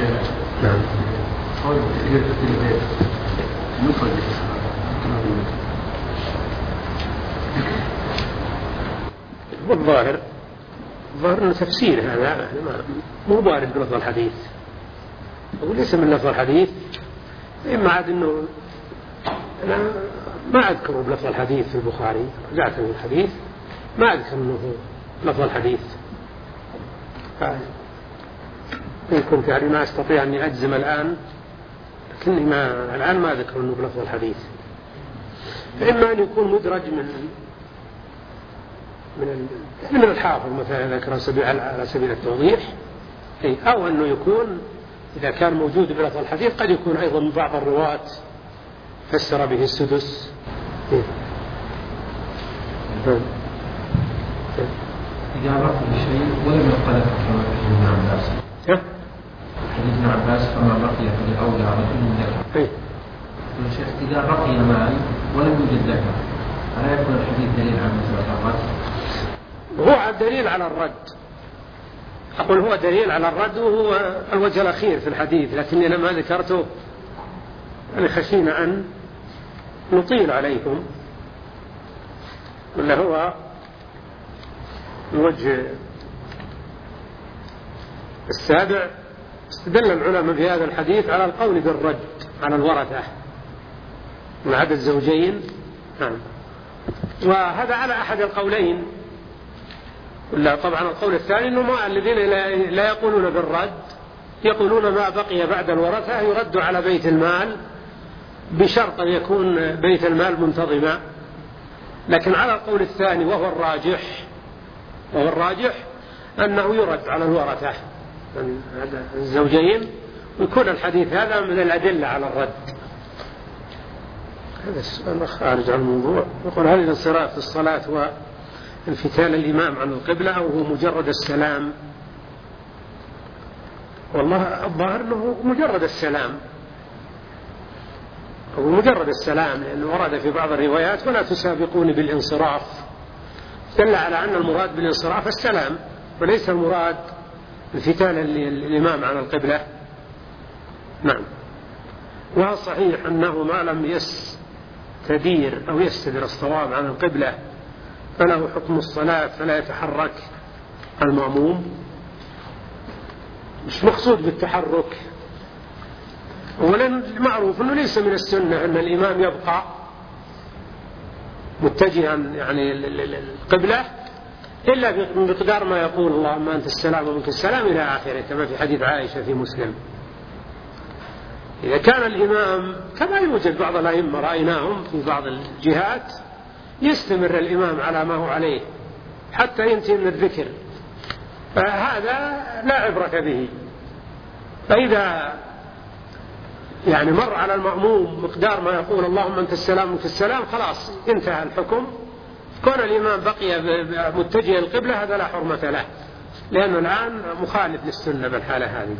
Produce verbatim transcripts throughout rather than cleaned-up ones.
نعم. والظاهر الظاهر أنه تفسير هذا مو بارد بلفظ الحديث، وليس من لفظ الحديث. إما عاد أنه أنا ما أذكر بلفظ الحديث في البخاري، رجعت من الحديث ما أذكر أنه لفظ الحديث، إن كنت يعني ما أستطيع أني أجزم الآن، لكني ما الآن ما أذكر أنه بلفظ الحديث. فإما أن يكون مدرج من من من الحافظ مثلا ذكر على سبيل التوضيح، أو أنه يكون إذا كان موجود بلفظ الحديث قد يكون أيضا من بعض الرواة فسر به السدس. إذا رفض الشيء ولم يقلق كما في ابن عباس، حديث ابن عباس فما بقي فلأولى رجل ذكر. الشيخ إذا بقي مال ولم يوجد ذكر، ألا يكون الحديث دليل على مسألة الرد؟ هو دليل على الرد، أقول هو دليل على الرد، وهو الوجه الأخير في الحديث، لكني أنا ما ذكرته أنا خشينا أن نطيل عليكم. ولا هو الوجه السابع، استدل العلماء في هذا الحديث على القول بالرد على الورثة من عدد زوجين. نعم. وهذا على أحد القولين. ولا طبعا القول الثاني أنه ما الذين لا يقولون بالرد يقولون ما بقي بعد الورثة يرد على بيت المال بشرط أن يكون بيت المال منتظما. لكن على القول الثاني وهو الراجح وهو الراجح أنه يرد على الورثة من الزوجين، ويكون الحديث هذا من الأدلة على الرد. هذا السؤال خارج عن الموضوع. يقول هل الانصراف في الصلاة هو انفتال الإمام عن القبلة أو هو مجرد السلام؟ والله الظاهر أنه مجرد السلام، هو مجرد السلام، لأنه ورد في بعض الروايات ولا تسابقوني بالانصراف، دل على أن المراد بالانصراف السلام وليس المراد انفتال الإمام عن القبلة. نعم. وهو صحيح أنه ما لم يستدير أو يستدر الصواب عن القبلة فله حكم الصلاة، فلا يتحرك المأموم. مش مقصود بالتحرك، ولن معروف أنه ليس من السنة أن الإمام يبقى متجها يعني القبلة إلا بمقدار ما يقول اللهم أنت السلام ومنك السلام إلى آخره، كما في حديث عائشة في مسلم. إذا كان الإمام كما يوجد بعض الأئمة رأيناهم في بعض الجهات يستمر الإمام على ما هو عليه حتى ينتهي من الذكر، فهذا لا عبرة به. فإذا يعني مر على المأموم مقدار ما يقول اللهم أنت السلام ومنك السلام خلاص انتهى الحكم. كون الإمام بقي متجه القبلة هذا لا حرمة له، لأنه الآن مخالف للسنة بالحالة هذه.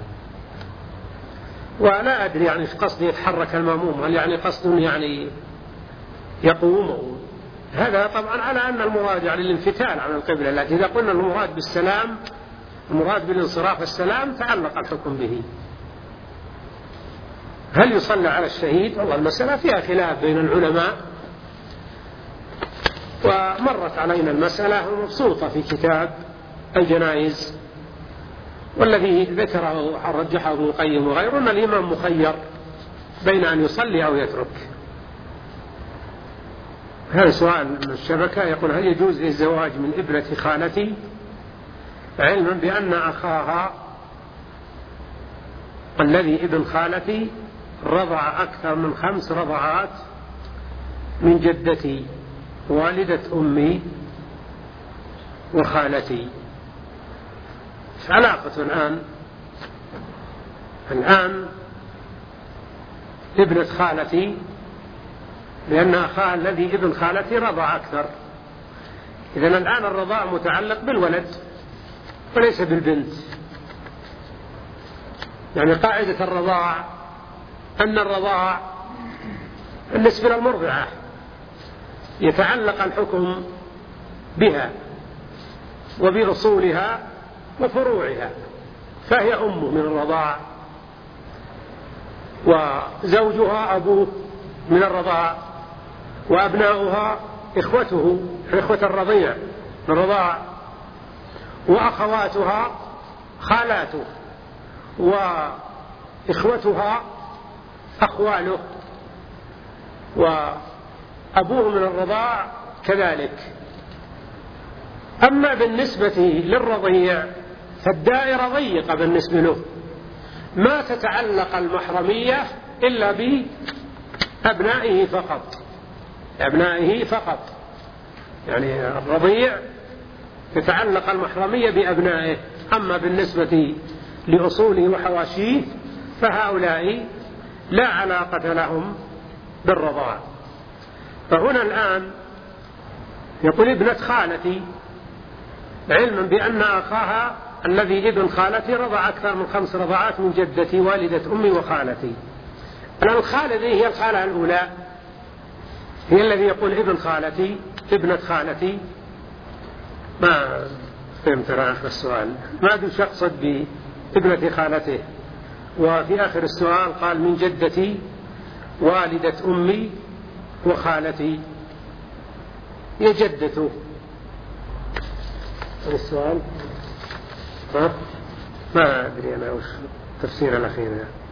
ولا أدري يعني في قصد يتحرك المأموم، هل يعني قصد يعني يقوم؟ هذا طبعا على أن المراد يعني الانفتال عن القبلة، لكن إذا قلنا المراد بالسلام المراد بالانصراف السلام تعلق الحكم به. هل يصلى على الشهيد؟ والله المسألة فيها خلاف بين العلماء، ومرت علينا المسألة مبسوطة في كتاب الجنائز، والذي ذكره رجحه ابن القيم وغيره أن الإمام مخير بين أن يصلي أو يترك. هذا سؤال من الشبكة يقول هل يجوز الزواج من ابنة خالتي علما بأن أخاها الذي ابن خالتي رضع أكثر من خمس رضعات من جدتي والدة أمي وخالتي؟ علاقة الآن الآن ابنة خالتي لأن أخاها الذي ابن خالتي رضع أكثر، إذن الآن الرضاع متعلق بالولد وليس بالبنت. يعني قاعدة الرضاع أن الرضاع بالنسبة للمرضعة يتعلق الحكم بها وبأصولها وفروعها، فهي أم من الرضاع وزوجها أبوه من الرضاع، وأبناؤها إخوته إخوة الرضيع من الرضاع، وأخواتها خالاته، وإخوتها أخواله، وأبوه من الرضاع كذلك. أما بالنسبة للرضيع فالدائرة ضيقة بالنسبة له، ما تتعلق المحرمية إلا بأبنائه فقط، أبنائه فقط، يعني الرضيع تتعلق المحرمية بأبنائه. أما بالنسبة لأصوله وحواشيه فهؤلاء لا علاقة لهم بالرضاع. فهنا الآن يقول ابنة خالتي، علما بأن أخاها الذي ابن خالتي رضع أكثر من خمس رضعات من جدتي والدة أمي وخالتي. الآن الخالة هي الخالة الأولى، هي الذي يقول ابن خالتي ابنة خالتي. ما فهمت أنا آخر السؤال، ما أدري شو يقصد بابنة خالته. وفي آخر السؤال قال من جدتي والدة أمي وخالتي، هي جدته. السؤال ها؟ ما أدري أنا وش تفسير الأخير،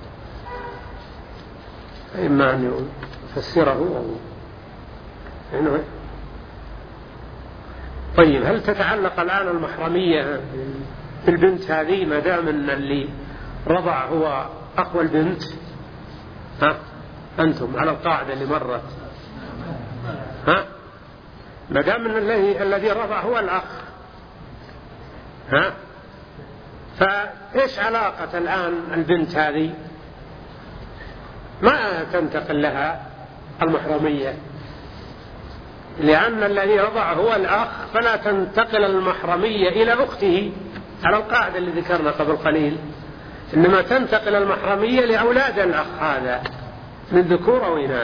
إما أن يفسره أو إنه. طيب، هل تتعلق الآن المحرمية بالبنت هذه ما دام أن اللي رضع هو أخو البنت؟ ها أنتم على القاعدة اللي مرت، ها ما دام أن الذي الذي رضع هو الأخ، ها فإيش علاقة الآن البنت هذه؟ ما تنتقل لها المحرمية، لأن الذي رضع هو الأخ، فلا تنتقل المحرمية إلى أخته على القاعدة اللي ذكرنا قبل قليل، إنما تنتقل المحرمية لأولاد الأخ هذا من ذكور أو إناث.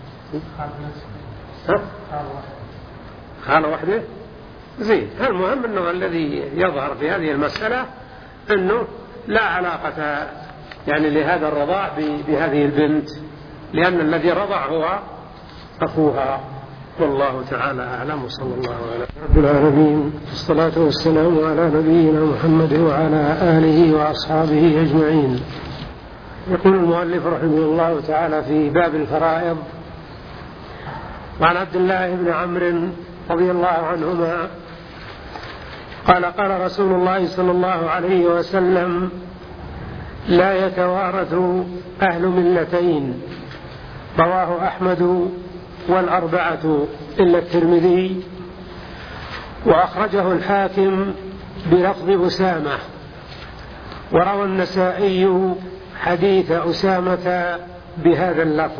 خالة واحدة زين. المهم أنه الذي يظهر في هذه المسألة أنه لا علاقة يعني لهذا الرضاع بهذه البنت، لأن الذي رضع هو أخوها. والله تعالى أعلم، وصلى الله على رب العالمين، والصلاة والسلام على نبينا محمد وعلى آله وأصحابه أجمعين. يقول المؤلف رحمه الله تعالى في باب الفرائض: وعن عبد الله بن عمرو رضي الله عنهما قال: قال رسول الله صلى الله عليه وسلم: لا يتوارث أهل ملتين. رواه أحمد والأربعة إلا الترمذي، وأخرجه الحاكم بلفظ أسامة، وروى النسائي حديث أسامة بهذا اللفظ.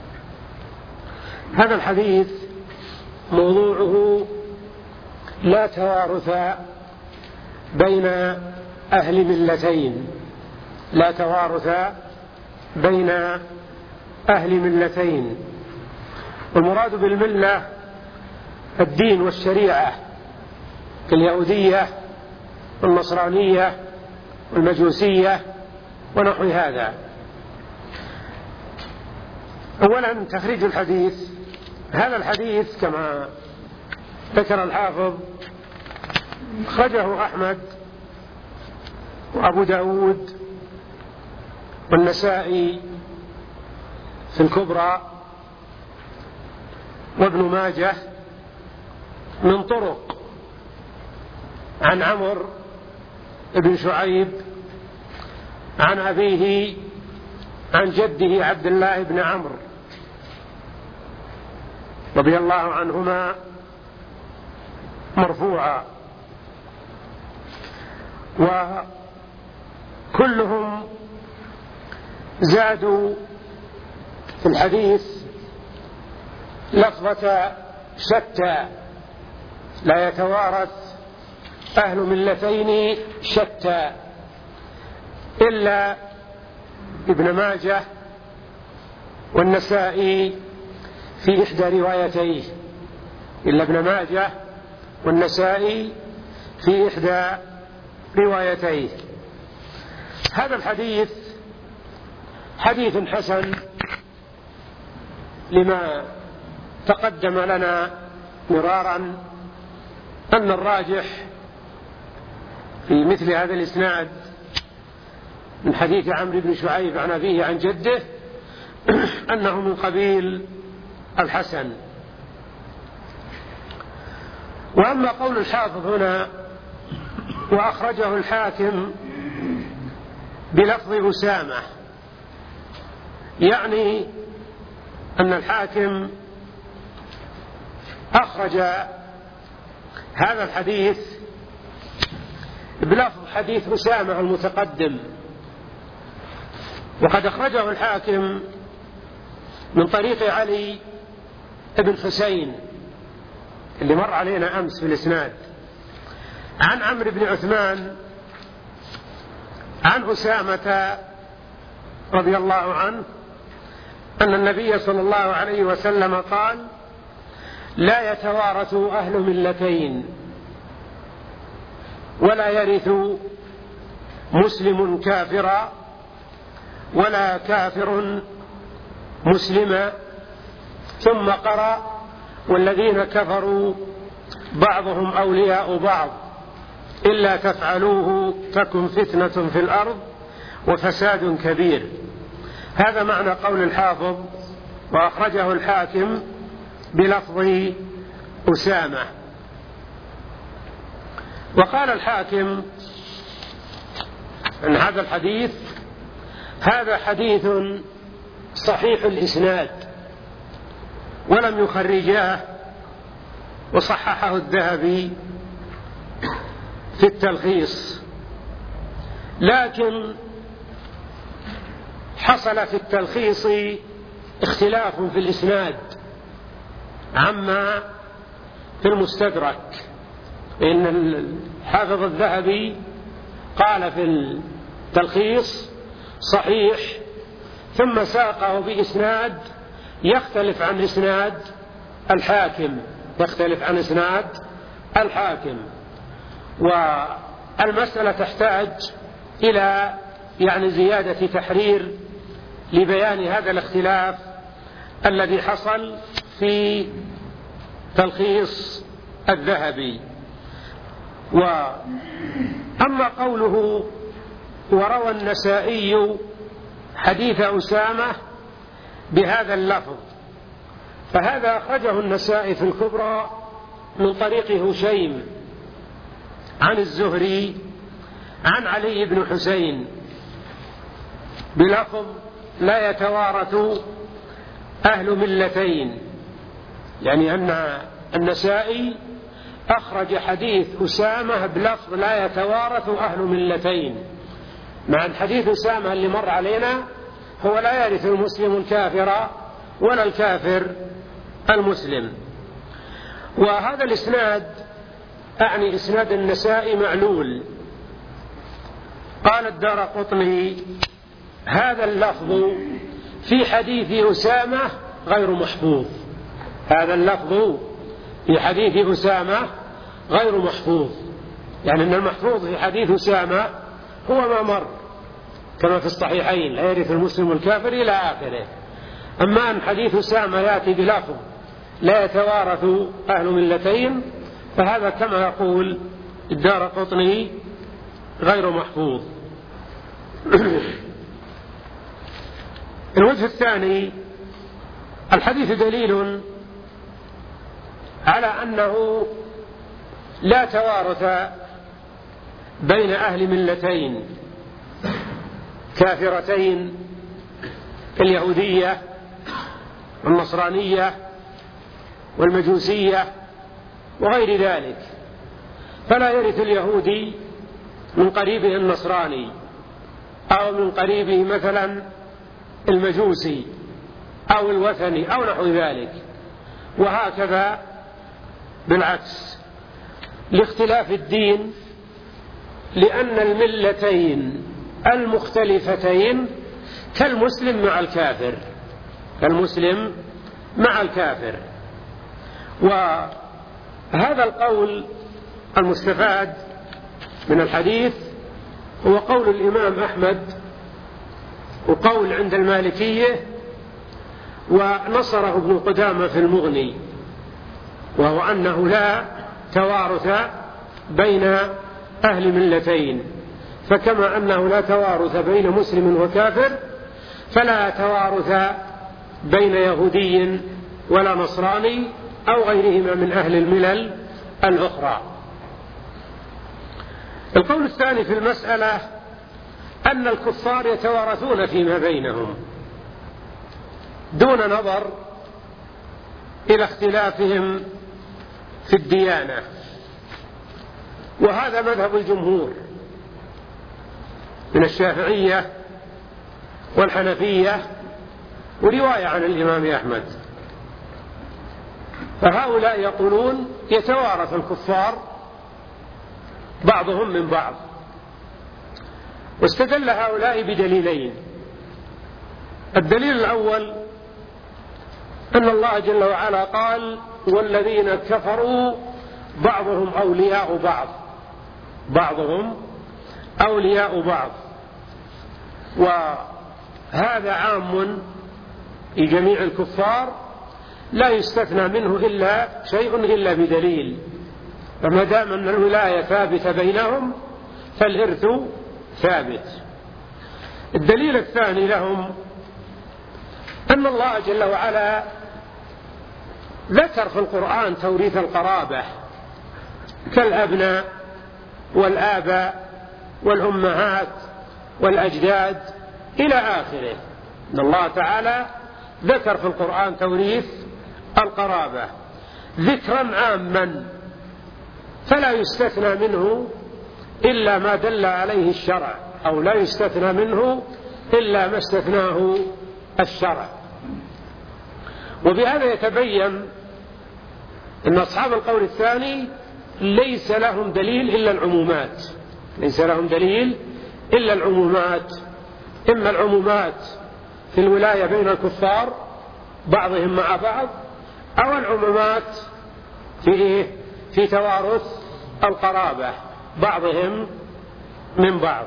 هذا الحديث موضوعه لا توارث بين أهل ملتين، لا توارث بين أهل ملتين. والمراد بالملة الدين والشريعة كاليهودية والنصرانية والمجوسية ونحو هذا. أولا تخريج الحديث. هذا الحديث كما ذكر الحافظ أخرجه أحمد وأبو داود والنسائي في الكبرى وابن ماجه من طرق عن عمرو بن شعيب عن أبيه عن جده عبد الله بن عمرو رضي الله عنهما مرفوعا، وكلهم زادوا في الحديث لفظة شتى: لا يتوارث أهل ملتين شتى، إلا ابن ماجه والنسائي في إحدى روايتيه، إلا ابن ماجه والنسائي في إحدى روايتيه. هذا الحديث حديث حسن لما تقدم لنا مرارا أن الراجح في مثل هذا الإسناد من حديث عمرو بن شعيب عن أبيه عن جده أنه من قبيل الحسن. وأما قول الحافظ هنا وأخرجه الحاكم بلفظ أسامة، يعني أن الحاكم أخرج هذا الحديث بلفظ حديث أسامة المتقدم، وقد أخرجه الحاكم من طريق علي بن حسين اللي مر علينا أمس في الإسناد عن عمرو بن عثمان عن أسامة رضي الله عنه أن النبي صلى الله عليه وسلم قال: لا يتوارث أهل ملتين ولا يرث مسلم كافرا ولا كافر مسلما. ثم قرأ: والذين كفروا بعضهم أولياء بعض إلا تفعلوه تكن فتنة في الأرض وفساد كبير. هذا معنى قول الحافظ وأخرجه الحاكم بلفظ أسامة. وقال الحاكم أن هذا الحديث هذا حديث صحيح الإسناد ولم يخرجاه، وصححه الذهبي في التلخيص، لكن حصل في التلخيص اختلاف في الإسناد عما في المستدرك، إن الحافظ الذهبي قال في التلخيص صحيح ثم ساقه بإسناد يختلف عن إسناد الحاكم يختلف عن إسناد الحاكم والمسألة تحتاج إلى يعني زيادة تحرير لبيان هذا الاختلاف الذي حصل في تلخيص الذهبي. وأما قوله وروى النسائي حديث أسامة بهذا اللفظ، فهذا أخرجه النسائي في الكبرى من طريق هشيم عن الزهري عن علي بن حسين بلفظ لا يتوارث أهل ملتين، يعني أن النسائي أخرج حديث أسامة بلفظ لا يتوارث أهل ملتين، مع أن حديث أسامة اللي مر علينا هو لا يرث المسلم الكافر ولا الكافر المسلم. وهذا الإسناد أعني إسناد النسائي معلول. قال الدارقطني هذا اللفظ في حديث أسامة غير محفوظ، هذا اللفظ في حديث أسامة غير محفوظ، يعني أن المحفوظ في حديث أسامة هو ما مر كما في الصحيحين لا يرث المسلم الكافر إلى آخره. أما أن حديث أسامة يأتي بلفظ لا يتوارث أهل ملتين فهذا كما يقول الدارقطني غير محفوظ. الوجه الثاني الحديث دليل على أنه لا توارث بين أهل ملتين كافرتين اليهودية والنصرانية والمجوسية وغير ذلك، فلا يرث اليهودي من قريبه النصراني أو من قريبه مثلا المجوسي أو الوثني أو نحو ذلك، وهكذا بالعكس لاختلاف الدين، لأن الملتين المختلفتين كالمسلم مع الكافر كالمسلم مع الكافر. وهذا القول المستفاد من الحديث هو قول الإمام أحمد وقول عند المالكية، ونصره ابن قدامة في المغني، وهو أنه لا توارث بين أهل ملتين، فكما أنه لا توارث بين مسلم وكافر فلا توارث بين يهودي ولا نصراني أو غيرهما من أهل الملل الأخرى. القول الثاني في المسألة أن الكفار يتوارثون فيما بينهم دون نظر إلى اختلافهم في الديانة، وهذا مذهب الجمهور من الشافعية والحنفية ورواية عن الإمام أحمد. فهؤلاء يقولون يتوارث الكفار بعضهم من بعض، واستدل هؤلاء بدليلين. الدليل الأول أن الله جل وعلا قال: والذين كفروا بعضهم أولياء بعض، بعضهم أولياء بعض، وهذا عام لجميع الكفار لا يستثنى منه إلا شيء إلا بدليل، فما دام أن الولاية ثابتة بينهم فالإرث ثابت. الدليل الثاني لهم أن الله جل وعلا ذكر في القرآن توريث القرابة كالأبناء والآباء والأمهات والأجداد إلى آخره. أن الله تعالى ذكر في القرآن توريث القرابة ذكرا عاما فلا يستثنى منه إلا ما دل عليه الشرع، أو لا يستثنى منه إلا ما استثناه الشرع. وبهذا يتبين أن أصحاب القول الثاني ليس لهم دليل إلا العمومات، ليس لهم دليل إلا العمومات، إما العمومات في الولاية بين الكفار بعضهم مع بعض، أو العمومات في إيه؟ في توارث القرابة بعضهم من بعض.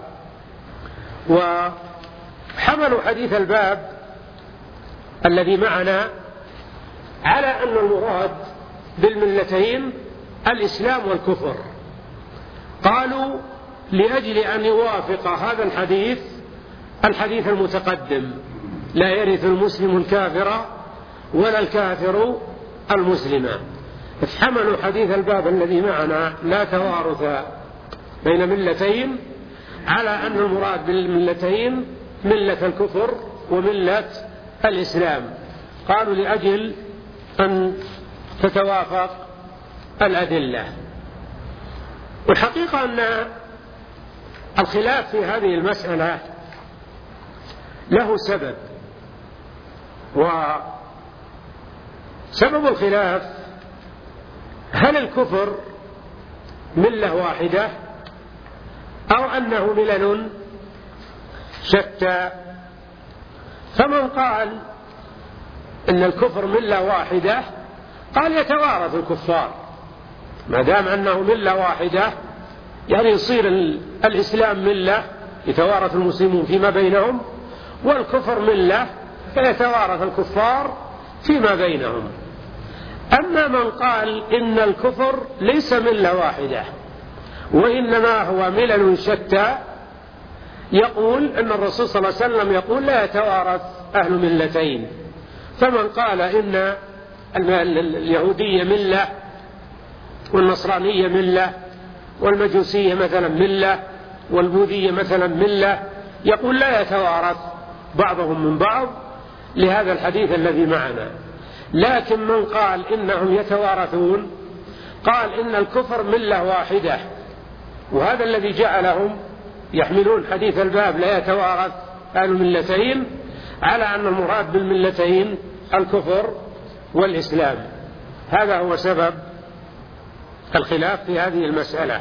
وحملوا حديث الباب الذي معنا على أن المراد بالملتين الإسلام والكفر. قالوا لأجل أن يوافق هذا الحديث الحديث المتقدم: لا يرث المسلم الكافر ولا الكافر المسلم. فحملوا حديث الباب الذي معنا لا توارث بين ملتين على أن المراد بالملتين ملة الكفر وملة الإسلام. قالوا لأجل أن تتوافق الأدلة. والحقيقة أن الخلاف في هذه المسألة له سبب، وسبب الخلاف: هل الكفر ملة واحدة أو أنه ملل شتى؟ فمن قال إن الكفر ملة واحدة قال يتوارث الكفار، ما دام أنه ملة واحدة يعني يصير الإسلام ملة يتوارث المسلمون فيما بينهم، والكفر ملة فيتوارث الكفار فيما بينهم. أما من قال إن الكفر ليس ملة واحدة وإنما هو ملل شتى، يقول أن الرسول صلى الله عليه وسلم يقول لا يتوارث أهل ملتين. فمن قال إن اليهودية ملة والنصرانية ملة والمجوسية مثلا ملة والبوذية مثلا ملة، يقول لا يتوارث بعضهم من بعض لهذا الحديث الذي معنا. لكن من قال إنهم يتوارثون قال إن الكفر ملة واحدة، وهذا الذي جعلهم يحملون حديث الباب لا يتوارث أهل ملتين على أن المراد بالملتين الكفر والإسلام. هذا هو سبب الخلاف في هذه المسألة.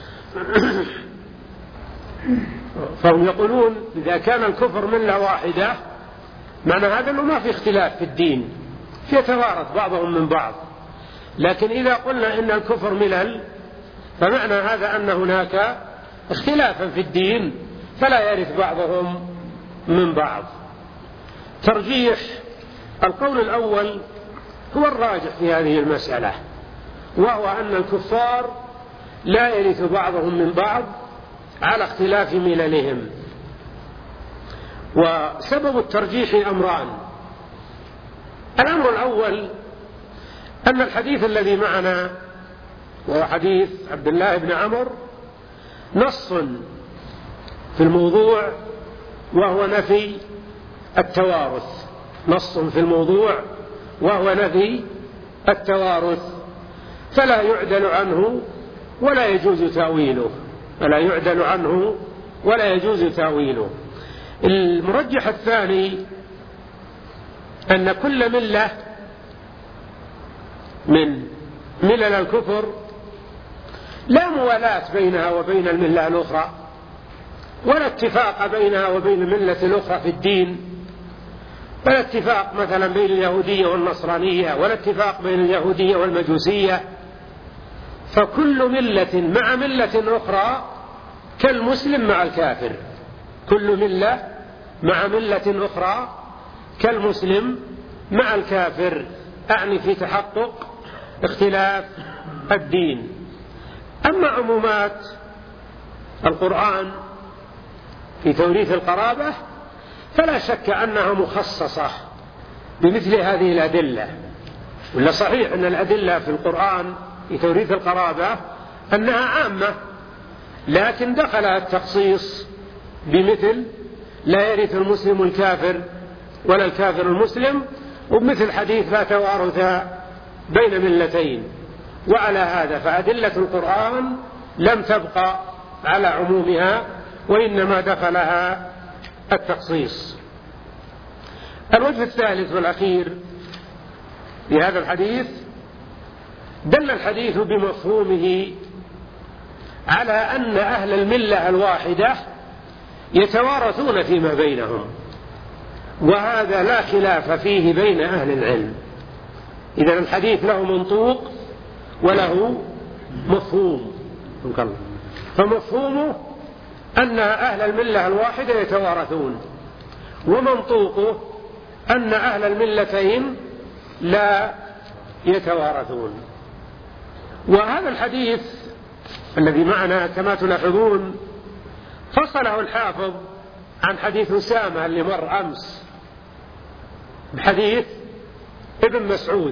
فهم يقولون إذا كان الكفر ملة واحدة معنى هذا أنه ما في اختلاف في الدين، يتوارث بعضهم من بعض. لكن إذا قلنا إن الكفر ملل فمعنى هذا أن هناك اختلافا في الدين، فلا يرث بعضهم من بعض. ترجيح القول الأول هو الراجح في هذه المسألة، وهو أن الكفار لا يرث بعضهم من بعض على اختلاف مللهم. وسبب الترجيح أمران: الأمر الأول أن الحديث الذي معنا وهو حديث عبد الله بن عمرو نص في الموضوع وهو نفي التوارث، نص في الموضوع وهو نفي التوارث، فلا يعدل عنه ولا يجوز تأويله، فلا يعدل عنه ولا يجوز تأويله. المرجح الثاني أن كل ملة من ملل الكفر لا موالاة بينها وبين الملة الأخرى، ولا اتفاق بينها وبين الملة الأخرى في الدين، ولا اتفاق مثلا بين اليهودية والنصرانية، ولا اتفاق بين اليهودية والمجوسية، فكل ملة مع ملة أخرى كالمسلم مع الكافر، كل ملة مع ملة أخرى كالمسلم مع الكافر، أعني في تحقق اختلاف الدين. أما عمومات القرآن في توريث القرابة فلا شك أنها مخصصة بمثل هذه الأدلة، ولا صحيح أن الأدلة في القرآن في توريث القرابة أنها عامة، لكن دخلها التخصيص بمثل لا يرث المسلم الكافر ولا الكافر المسلم، وبمثل حديث لا توارث بين ملتين. وعلى هذا فأدلة القرآن لم تبقى على عمومها، وإنما دخلها التخصيص. الوجه الثالث والأخير لهذا الحديث: دل الحديث بمفهومه على أن أهل الملة الواحدة يتوارثون فيما بينهم، وهذا لا خلاف فيه بين أهل العلم. إذن الحديث له منطوق وله مفهوم، فمفهومه أن أهل الملة الواحدة يتوارثون، ومنطوقه أن أهل الملتين لا يتوارثون. وهذا الحديث الذي معنا كما تلاحظون فصله الحافظ عن حديث أسامة اللي مر أمس بحديث ابن مسعود،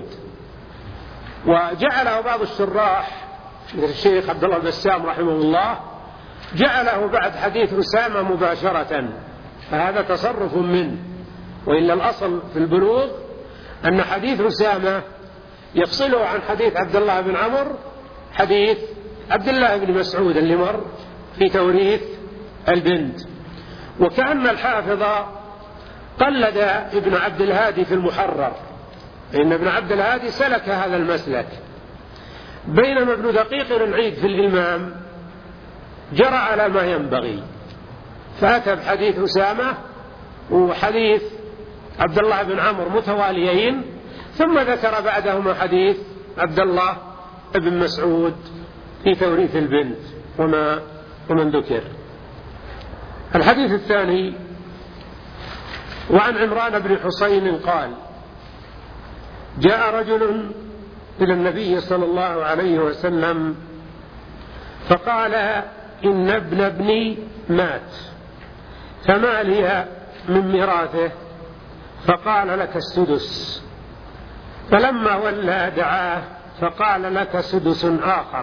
وجعله بعض الشراح مثل الشيخ عبد الله البسام رحمه الله جعله بعد حديث أسامة مباشرة، فهذا تصرف منه، وإلا الأصل في البلوغ أن حديث أسامة يفصله عن حديث عبد الله بن عمرو حديث عبد الله بن مسعود اللي مر في توريث البنت. وكأن الحافظ قلد ابن عبد الهادي في المحرر، إن ابن عبد الهادي سلك هذا المسلك، بينما ابن دقيق العيد في الإلمام جرى على ما ينبغي، فأتى بحديث أسامة وحديث عبد الله بن عمرو متواليين، ثم ذكر بعدهما حديث عبد الله بن مسعود في توريث البنت وما ومن ذكر. الحديث الثاني: وعن عمران بن حسين قال: جاء رجل إلى النبي صلى الله عليه وسلم فقال: إن ابن ابني مات، فما لي من ميراثه؟ فقال: لك السدس. فلما ولى دعاه فقال: لك سدس آخر.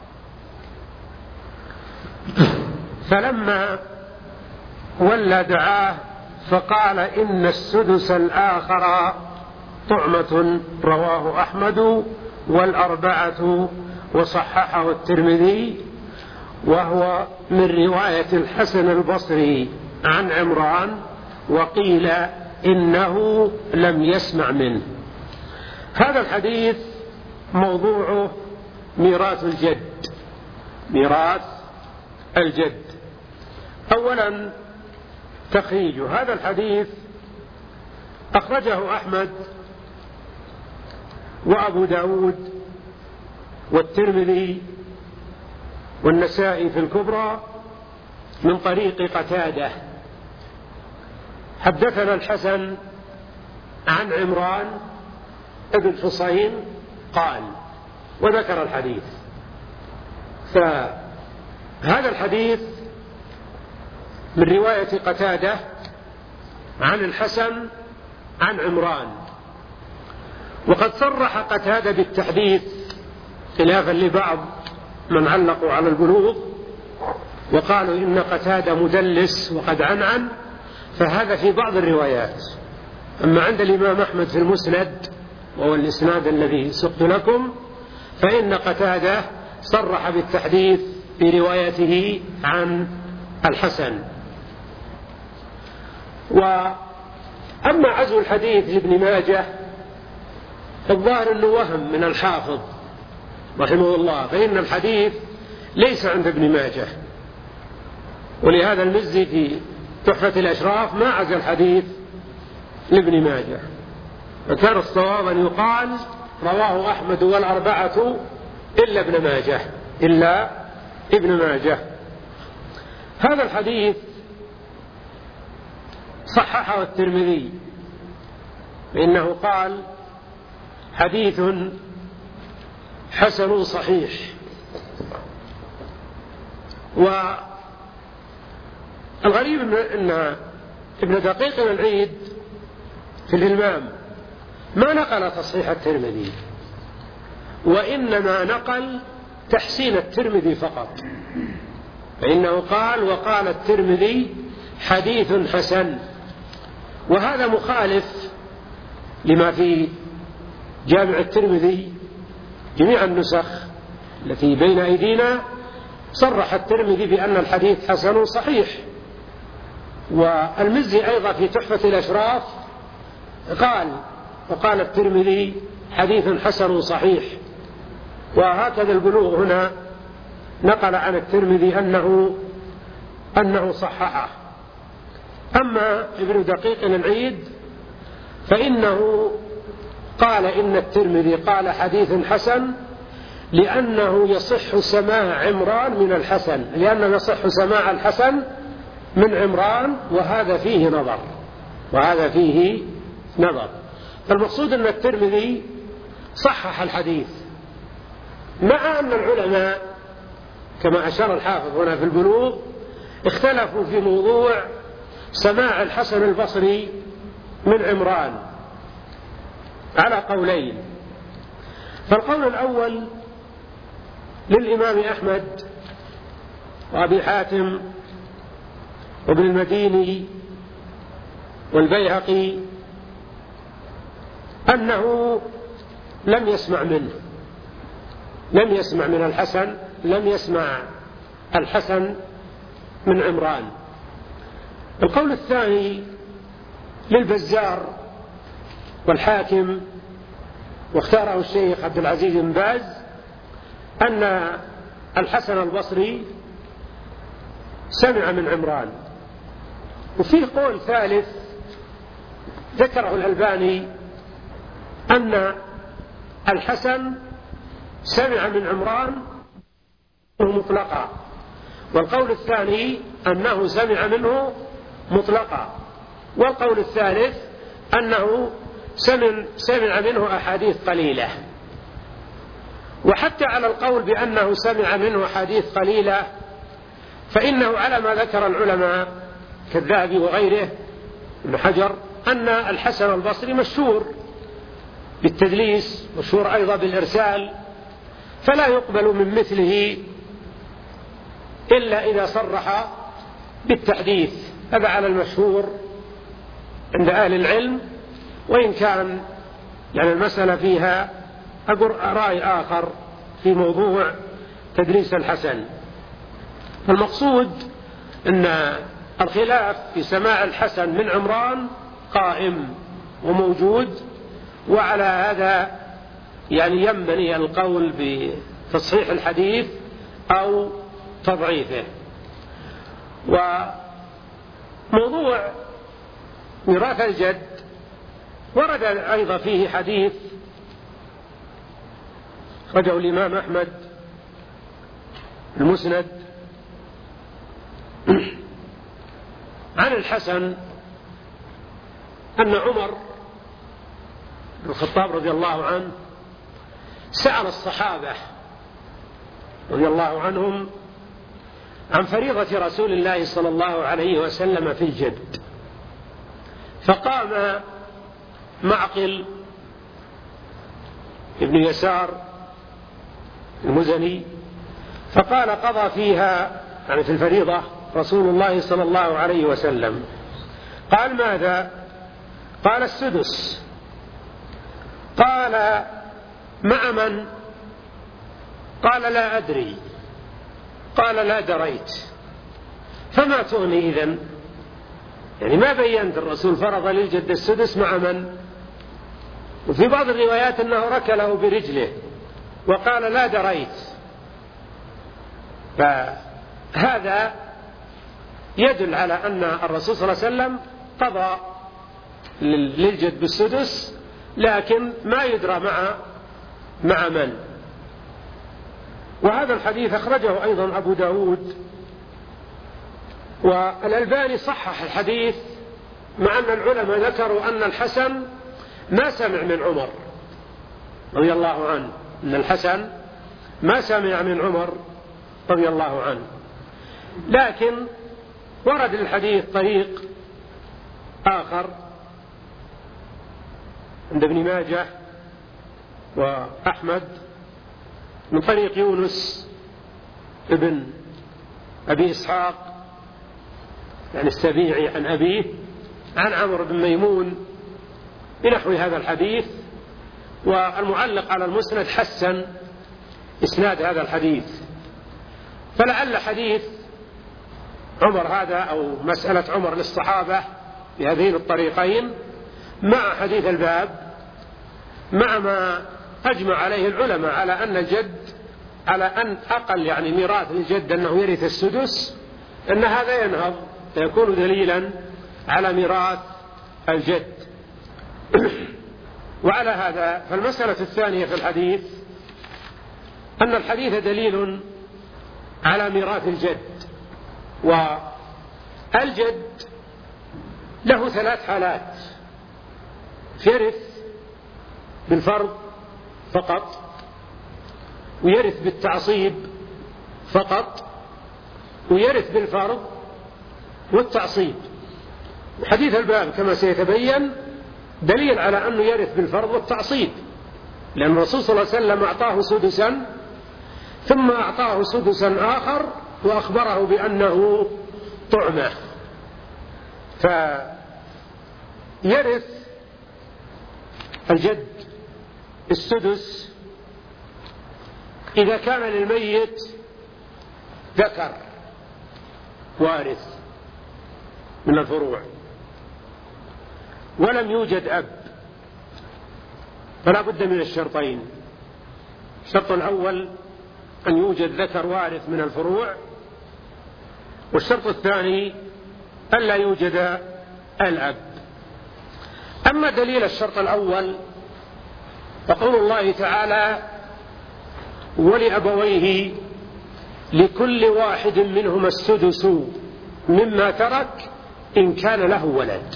فلما ولى دعاه فقال: إن السدس الآخر طعمة. رواه أحمد والأربعة وصححه الترمذي، وهو من رواية الحسن البصري عن عمران، وقيل إنه لم يسمع منه. هذا الحديث موضوعه ميراث الجد، ميراث الجد. أولا تخريج هذا الحديث أخرجه أحمد وأبو داود والترمذي والنسائي في الكبرى من طريق قتادة حدثنا الحسن عن عمران ابن حصين قال، وذكر الحديث. فهذا الحديث من رواية قتادة عن الحسن عن عمران، وقد صرح قتادة بالتحديث خلافا لبعض من علقوا على البلوغ وقالوا إن قتادة مدلس وقد عنعن، فهذا في بعض الروايات. أما عند الإمام أحمد في المسند وهو الإسناد الذي سقت لكم، فإن قتادة صرح بالتحديث في روايته عن الحسن. وأما عزو الحديث لابن ماجه فالظاهر أنه وهم من الحافظ رحمه الله، فإن الحديث ليس عند ابن ماجه، ولهذا المزي في تحفة الأشراف ما عزى الحديث لابن ماجه، فكان الصواب أن يقال رواه أحمد والأربعة إلا ابن ماجه إلا ابن ماجه. هذا الحديث صححه الترمذي، فإنه قال حديث حسن صحيح. والغريب أن ابن دقيق العيد في الإلمام ما نقل تصحيح الترمذي، وإنما نقل تحسين الترمذي فقط، فإنه قال وقال الترمذي حديث حسن، وهذا مخالف لما في جامع الترمذي. جميع النسخ التي بين أيدينا صرح الترمذي بأن الحديث حسن صحيح، والمزي أيضا في تحفة الأشراف قال وقال الترمذي حديث حسن صحيح. وهكذا البلوغ هنا نقل عن الترمذي أنه أنه صححه. أما ابن دقيق العيد فإنه قال إن الترمذي قال حديث حسن لأنه يصح سماع عمران من الحسن، لأنه يصح سماع الحسن من عمران، وهذا فيه نظر وهذا فيه نظر. فالمقصود أن الترمذي صحح الحديث، مع أن العلماء كما أشار الحافظ هنا في البلوغ اختلفوا في موضوع سماع الحسن البصري من عمران على قولين. فالقول الأول للإمام أحمد وأبي حاتم وابن المديني والبيهقي أنه لم يسمع منه، لم يسمع من الحسن، لم يسمع الحسن من عمران. القول الثاني للبزار والحاكم، واختاره الشيخ عبد العزيز بن باز، أن الحسن البصري سمع من عمران. وفيه قول ثالث ذكره الألباني أن الحسن سمع من عمران مطلقا، والقول الثاني أنه سمع منه مطلقا، والقول الثالث أنه سمع منه أحاديث قليلة. وحتى على القول بأنه سمع منه أحاديث قليلة فإنه على ما ذكر العلماء كالذهبي وغيره ابن حجر أن الحسن البصري مشهور بالتدليس، مشهور أيضا بالإرسال، فلا يقبل من مثله إلا إذا صرح بالتحديث. هذا على المشهور عند أهل العلم، وإن كان يعني المسألة فيها أقول رأي آخر في موضوع تدليس الحسن. المقصود أن الخلاف في سماع الحسن من عمران قائم وموجود، وعلى هذا يعني ينبني القول بتصحيح الحديث أو تضعيفه. وموضوع ميراث الجد ورد أيضا فيه حديث خرجه الإمام أحمد المسند عن الحسن أن عمر بن الخطاب رضي الله عنه سأل الصحابة رضي الله عنهم عن فريضة رسول الله صلى الله عليه وسلم في الجد، فقام معقل ابن يسار المزني فقال قضى فيها يعني في الفريضة رسول الله صلى الله عليه وسلم. قال ماذا؟ قال السدس. قال مع من؟ قال لا أدري. قال لا دريت. فما تغني إذن؟ يعني ما بينت الرسول فرض للجد السدس مع من؟ وفي بعض الروايات أنه ركله برجله وقال لا دريت. فهذا يدل على أن الرسول صلى الله عليه وسلم قضى للجد بالسدس، لكن ما يدرى مع مع من. وهذا الحديث أخرجه أيضا أبو داود، والألباني صحح الحديث، مع أن العلماء ذكروا أن الحسن ما سمع من عمر رضي الله عنه، أن الحسن ما سمع من عمر رضي الله عنه، لكن ورد الحديث طريق آخر عند ابن ماجه وأحمد من طريق يونس ابن أبي إسحاق يعني السبيعي عن أبيه عن عمرو بن ميمون بنحو هذا الحديث. والمعلق على المسند حسن إسناد هذا الحديث. فلعل حديث عمر هذا أو مسألة عمر للصحابة بهذين الطريقين مع حديث الباب، مع ما أجمع عليه العلماء على أن الجد على أن أقل يعني ميراث الجد أنه يرث السدس، أن هذا ينهض فيكون دليلا على ميراث الجد. وعلى هذا فالمسألة الثانية في الحديث أن الحديث دليل على ميراث الجد. والجد له ثلاث حالات: يرث بالفرض فقط، ويرث بالتعصيب فقط، ويرث بالفرض والتعصيب. حديث الباب كما سيتبين دليل على أنه يرث بالفرض والتعصيب، لأن الرسول صلى الله عليه وسلم أعطاه سدسا ثم أعطاه سدسا آخر وأخبره بأنه طعمة. فيرث الجد السدس إذا كان للميت ذكر وارث من الفروع ولم يوجد أب، فلا بد من الشرطين: الشرط الأول أن يوجد ذكر وارث من الفروع، والشرط الثاني أن لا يوجد الأب. أما دليل الشرط الأول فقول الله تعالى: ولأبويه لكل واحد منهما السدس مما ترك إن كان له ولد.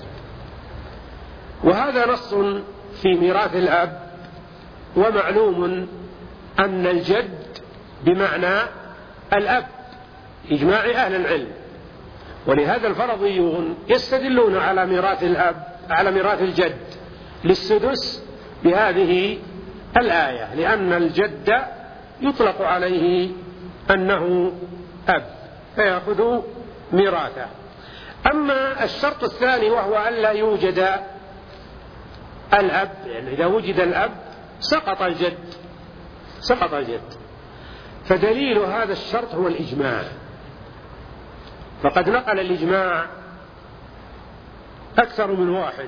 وهذا نص في ميراث الأب، ومعلوم أن الجد بمعنى الأب إجماع أهل العلم، ولهذا الفرضيون يستدلون على ميراث الأب على ميراث الجد للسدس بهذه الآية، لأن الجد يطلق عليه أنه أب فيأخذ ميراثه. أما الشرط الثاني وهو أن لا يوجد الأب، يعني إذا وجد الأب سقط الجد سقط الجد فدليل هذا الشرط هو الإجماع. فقد نقل الإجماع أكثر من واحد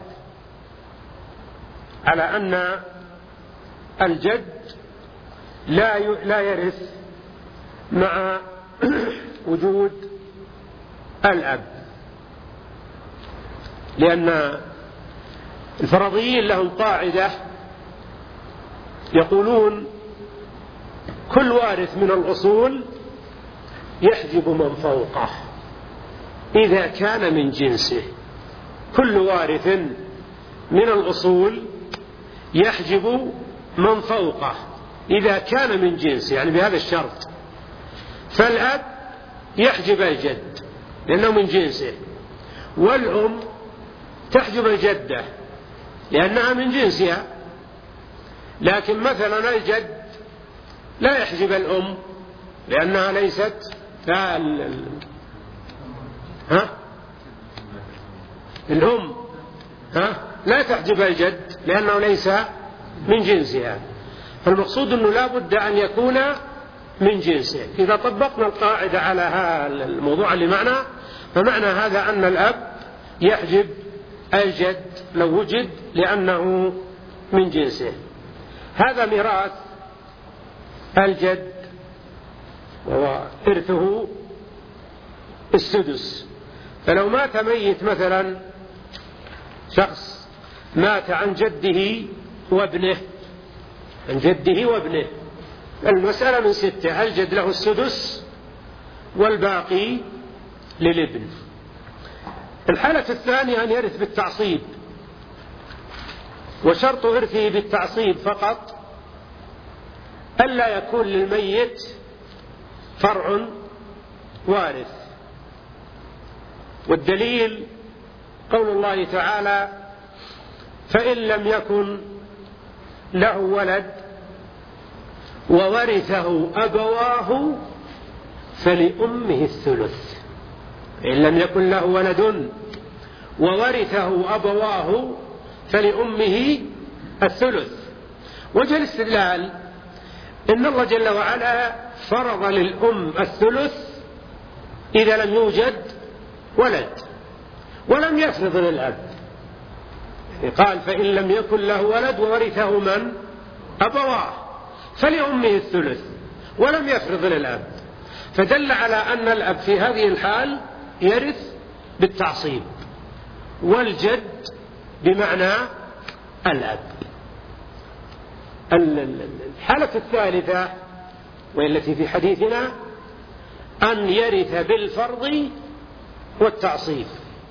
على أن الجد لا لا يرث مع وجود الأب، لأن الفرضيين لهم قاعدة يقولون: كل وارث من الأصول يحجب من فوقه إذا كان من جنسه. كل وارث من الأصول يحجب من فوقه إذا كان من جنسه، يعني بهذا الشرط. فالأب يحجب الجد لأنه من جنسه، والأم تحجب الجدة لأنها من جنسها. لكن مثلا الجد لا يحجب الأم لأنها ليست لا ال... ها؟ الأم ها؟ لا تحجب الجد لأنه ليس من جنسها. فالمقصود أنه لا بد أن يكون من جنسه. إذا طبقنا القاعدة على هذا الموضوع اللي معنا، فمعنى هذا أن الأب يحجب الجد لو وجد لأنه من جنسه. هذا ميراث الجد وهو إرثه السدس. فلو مات ميت مثلا، شخص مات عن جده وابنه، عن جده وابنه، المسألة من ستة، الجد له السدس والباقي للابن. الحالة الثانية أن يرث بالتعصيب، وشرط إرثه بالتعصيب فقط ألا يكون للميت فرع وارث. والدليل قول الله تعالى: فإن لم يكن له ولد وورثه أبواه فلأمه الثلث. إن لم يكن له ولد وورثه أبواه فلأمه الثلث. وجه الاستدلال إن الله جل وعلا فرض للأم الثلث إذا لم يوجد ولد، ولم يفرض للأب. قال: فإن لم يكن له ولد وورثه من؟ أبواه فلأمه الثلث، ولم يفرض للأب. فدل على أن الأب في هذه الحال يرث بالتعصيب، والجد بمعنى الأب. الحالة الثالثة والتي في حديثنا أن يرث بالفرض والتعصيب،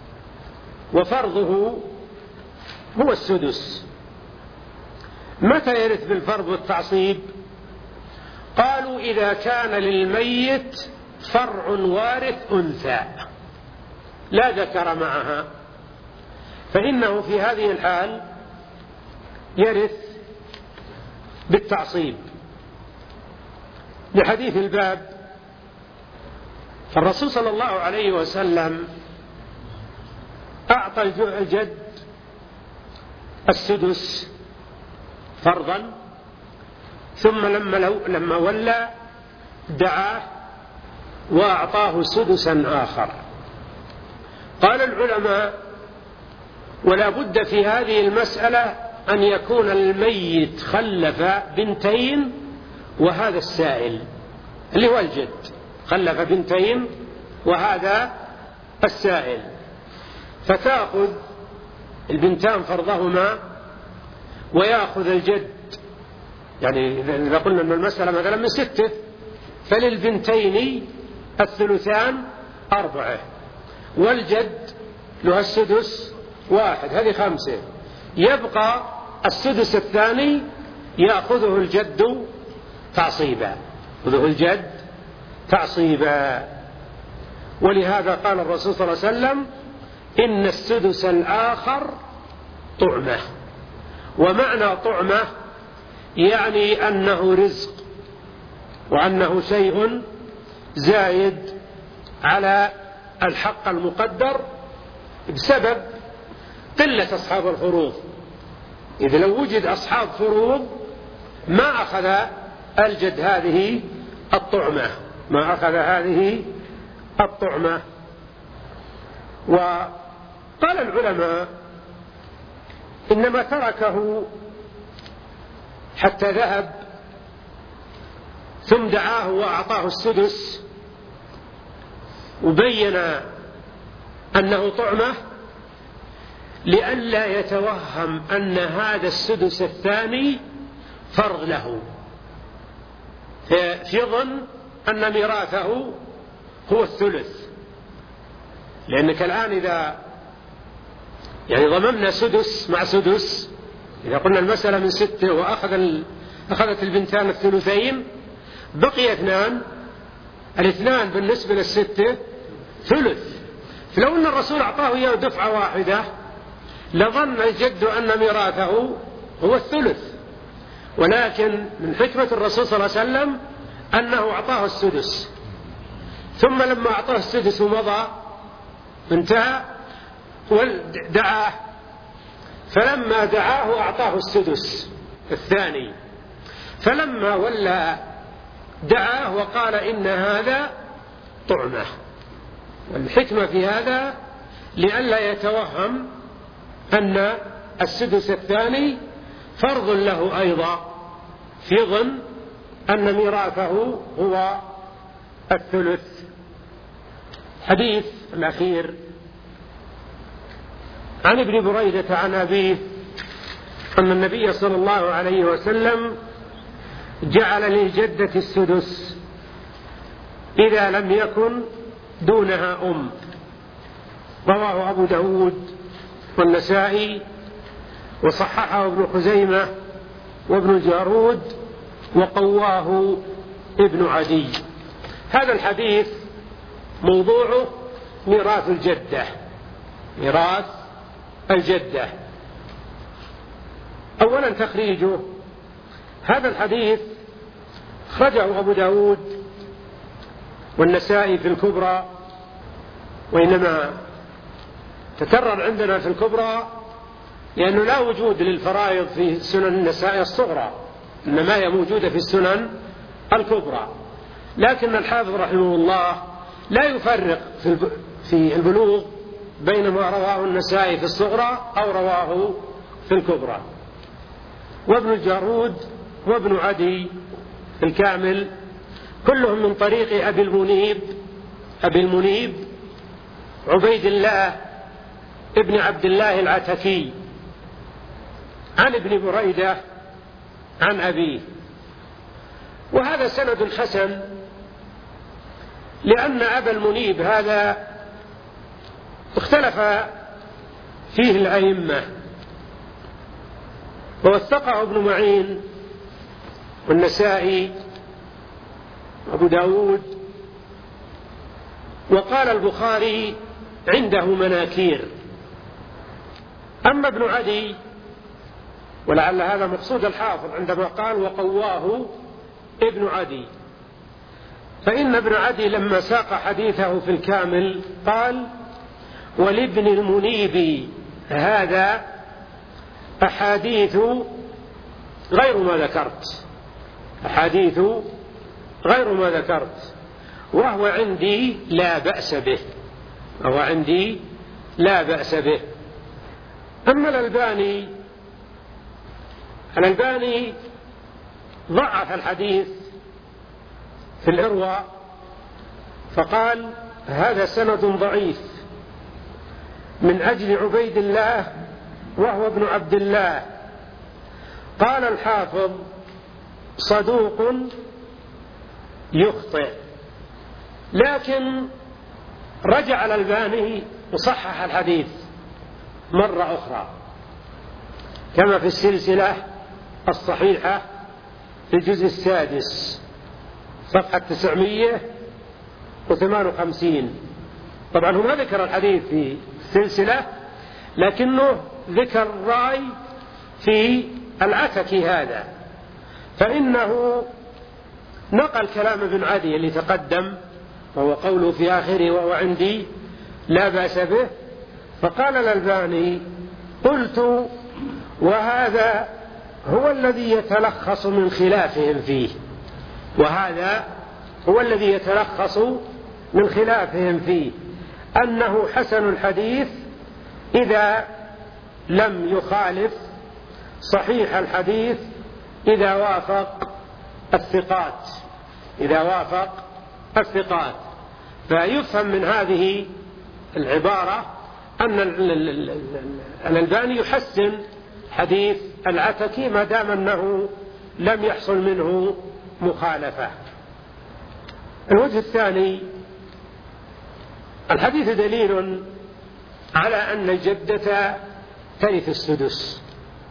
وفرضه هو السدس. متى يرث بالفرض والتعصيب؟ قالوا: إذا كان للميت فرع وارث أنثى لا ذكر معها، فإنه في هذه الحال يرث بالتعصيب لحديث الباب. فالرسول صلى الله عليه وسلم أعطى الجد السدس فرضا، ثم لما, لما ولى دعاه وأعطاه سدسا آخر. قال العلماء: ولا بد في هذه المسألة أن يكون الميت خلف بنتين وهذا السائل اللي هو الجد، خلف بنتين وهذا السائل، فتأخذ البنتان فرضهما ويأخذ الجد. يعني إذا قلنا أن المسألة مثلا من ستة، فللبنتين الثلثان أربعة، والجد له السدس واحد، هذه خمسة. يبقى السدس الثاني يأخذه الجد تعصيبا، يأخذه الجد تعصيبا. ولهذا قال الرسول صلى الله عليه وسلم: إن السدس الآخر طعمة. ومعنى طعمة يعني أنه رزق، وأنه شيء زايد على الحق المقدر بسبب قلة أصحاب الفروض. إذا لو وجد أصحاب فروض ما أخذ الجد هذه الطعمة، ما أخذ هذه الطعمة. وقال العلماء: إنما تركه حتى ذهب ثم دعاه وأعطاه السدس وبين أنه طعمة لئلا يتوهم أن هذا السدس الثاني فرض له، فيظن أن ميراثه هو الثلث. لأنك الآن إذا يعني ضممنا سدس مع سدس. إذا قلنا المسألة من ستة وأخذ ال... أخذت البنتان الثلثين، بقي اثنان، الاثنان بالنسبة للستة ثلث. فلو أن الرسول أعطاه إياه دفعة واحدة لظن الجد أن ميراثه هو الثلث، ولكن من حكمة الرسول صلى الله عليه وسلم أنه أعطاه السدس، ثم لما أعطاه السدس ومضى انتهى ودعاه، فلما دعاه أعطاه السدس الثاني، فلما ولى دعاه وقال إن هذا طعمة. والحكمة في هذا لئلا يتوهم أن السدس الثاني فرض له أيضا، في ظن أن ميراثه هو الثلث. حديث الأخير عن ابن بريدة عن أبيه أن النبي صلى الله عليه وسلم جعل للجدة السدس إذا لم يكن دونها أم. رواه أبو داود والنسائي وصححه ابن خزيمة وابن الجارود وقواه ابن عدي. هذا الحديث موضوعه ميراث الجدة، ميراث الجدة. أولا تخريجه، هذا الحديث خرجه أبو داود والنسائي في الكبرى، وإنما تكرر عندنا في الكبرى لأنه لا وجود للفرائض في سنن النسائي الصغرى، إنما هي موجودة في السنن الكبرى. لكن الحافظ رحمه الله لا يفرق في البلوغ بين ما رواه النسائي في الصغرى أو رواه في الكبرى. وابن الجارود وابن عدي في الكامل كلهم من طريق أبي المنيب أبي المنيب عبيد الله ابن عبد الله العتكي عن ابن بريدة عن أبيه. وهذا سند حسن، لأن أبا المنيب هذا اختلف فيه الأئمة، ووثقه ابن معين والنسائي وأبو داود، وقال البخاري عنده مناكير. أما ابن عدي، ولعل هذا مقصود الحافظ عندما قال وقواه ابن عدي، فإن ابن عدي لما ساق حديثه في الكامل قال ولابن المنيب هذا أحاديث غير ما ذكرت، أحاديث غير ما ذكرت، وهو عندي لا بأس به، وهو عندي لا بأس به. أما الألباني الألباني ضعف الحديث في الإرواء فقال هذا سند ضعيف من أجل عبيد الله وهو ابن عبد الله. قال الحافظ صدوق يخطئ، لكن رجع الألباني وصحح الحديث مرة أخرى كما في السلسلة الصحيحة في الجزء السادس صفحة تسعمائة وثمان وخمسين. طبعا هو ما ذكر الحديث في السلسلة، لكنه ذكر الرأي في العتكي هذا، فإنه نقل كلام ابن عدي اللي تقدم وهو قوله في آخره وهو عندي لا بأس به. فقال الألباني قلت وهذا هو الذي يتلخص من خلافهم فيه، وهذا هو الذي يتلخص من خلافهم فيه أنه حسن الحديث إذا لم يخالف صحيح الحديث إذا وافق الثقات، إذا وافق الثقات. فيفهم من هذه العبارة أن الألباني يحسن حديث العتكي ما دام أنه لم يحصل منه مخالفة. الوجه الثاني، الحديث دليل على أن الجدة ترث السدس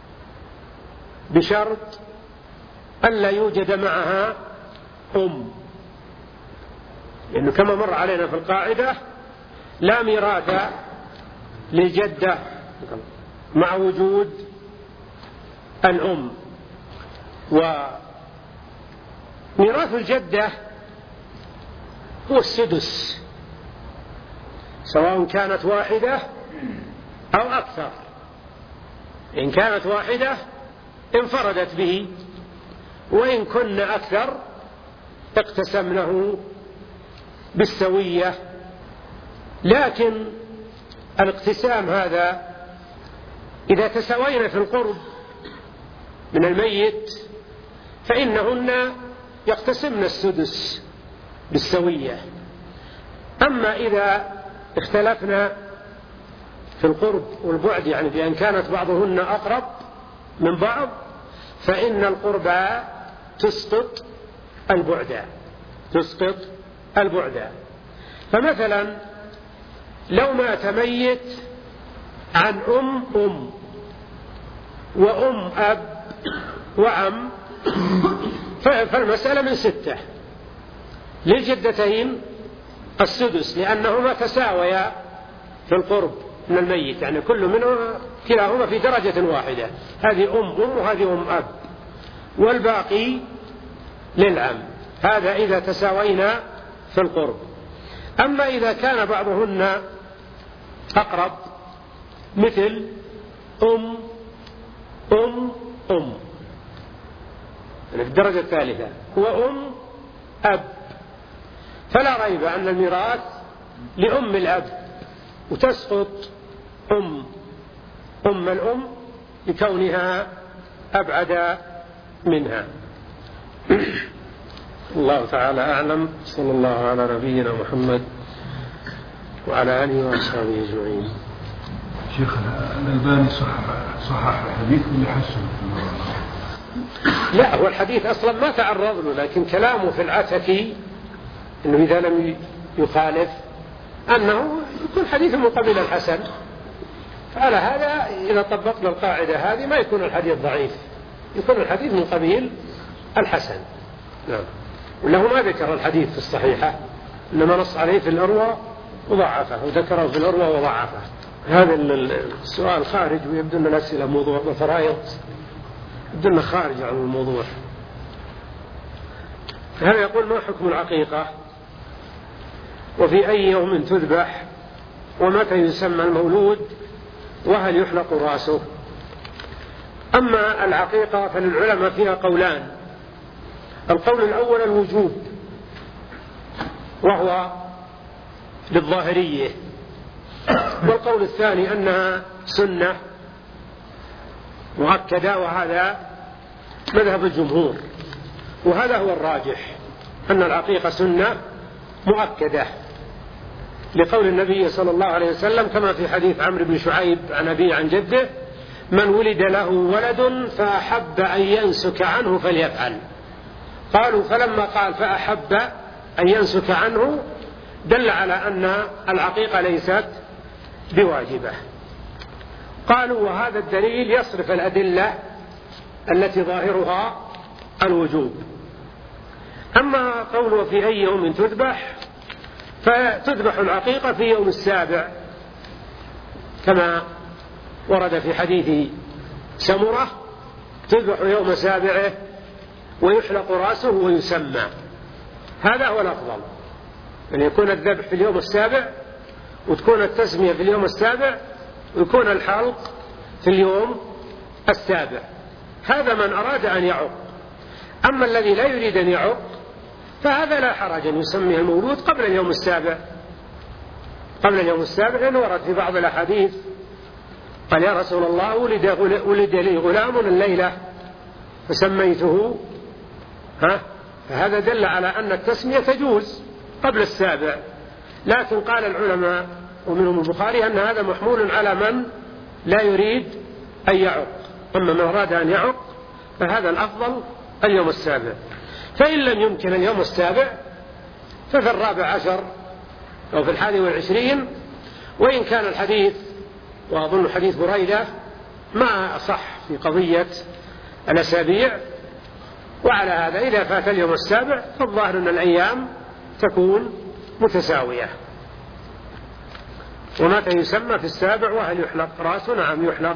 بشرط ألا يوجد معها أم، لأنه كما مر علينا في القاعدة لا ميراث للجدة مع وجود الأم. وميراث الجدة هو السدس سواء كانت واحدة أو أكثر. إن كانت واحدة انفردت به، وإن كن أكثر اقتسمنه بالسوية. لكن الاقتسام هذا إذا تساوينا في القرب من الميت فإنهن يقتسمن السدس بالسوية. أما إذا اختلفنا في القرب والبعد، يعني بأن كانت بعضهن أقرب من بعض، فإن القربى تسقط البعد تسقط البعد. فمثلا لو مات ميت عن أم أم وأم أب وعم، فالمسألة من ستة. للجدتين السدس لأنهما تساويا في القرب من الميت، يعني كل منهما كلاهما في درجة واحدة، هذه أم أم وهذه أم أب، والباقي للعم. هذا إذا تساوينا في القرب. أما إذا كان بعضهن أقرب مثل أم أم أم يعني في الدرجة الثالثة وأم أب، فلا ريب أن الميراث لأم الأب، وتسقط أم أم الأم لكونها أبعد منها. الله تعالى أعلم. صلى الله على نبينا محمد وعلى آله وأصحابه أجمعين. شيخ الألباني صحح صحح الحديث اللي حسن؟ لا، هو الحديث أصلا ما تعرض له، لكن كلامه في العتكي أنه إذا لم يخالف أنه يكون حديث من قبيل الحسن. فعلى هذا إذا طبقنا القاعدة هذه ما يكون الحديث ضعيف، يكون الحديث من قبيل الحسن. نعم. وله ما ذكر الحديث في الصحيحة، إنما نص عليه في الأروى وضعفه، وذكره في الأروى وضعفه. هذا السؤال خارج، ويبدو أن الأسئلة موضوع بفرائض يبدو أنه خارج عن الموضوع. هذا يقول: ما حكم العقيقة؟ وفي أي يوم تذبح؟ ومتى يسمى المولود؟ وهل يحلق رأسه؟ أما العقيقة فللعلماء فيها قولان. القول الأول الوجوب، وهو للظاهرية، والقول الثاني أنها سنة مؤكدة، وهذا مذهب الجمهور. وهذا هو الراجح، أن العقيقة سنة مؤكدة، لقول النبي صلى الله عليه وسلم كما في حديث عمرو بن شعيب عن أبيه عن جده: من ولد له ولد فأحب أن ينسك عنه فليفعل. قالوا: فلما قال فأحب أن ينسك عنه دل على أن العقيقة ليست بواجبة. قالوا: وهذا الدليل يصرف الأدلة التي ظاهرها الوجوب. أما قوله في أي يوم تذبح، فتذبح العقيقة في يوم السابع كما ورد في حديث سمرة: تذبح يوم سابعه ويحلق رأسه ويسمى. هذا هو الأفضل، أن يكون الذبح في اليوم السابع، وتكون التسمية في اليوم السابع، ويكون الحلق في اليوم السابع. هذا من أراد أن يعق. أما الذي لا يريد أن يعق فهذا لا حرج أن يسمي المولود قبل اليوم السابع قبل اليوم السابع لأنه ورد في بعض الأحاديث قال: يا رسول الله، ولد, ولد لي غلام الليلة فسميته. ها؟ فهذا دل على أن التسمية تجوز قبل السابع. لكن قال العلماء ومنهم البخاري أن هذا محمول على من لا يريد أن يعق. أما من أراد أن يعق فهذا الأفضل اليوم السابع. فإن لم يمكن اليوم السابع ففي الرابع عشر أو في الحادي والعشرين. وإن كان الحديث، وأظن حديث بريدة ما أصح في قضية الأسابيع. وعلى هذا إذا فات اليوم السابع فالظاهر أن الأيام تكون متساوية. ومتى يسمى في السابع وهل يحلق رأسه؟ نعم يحلق.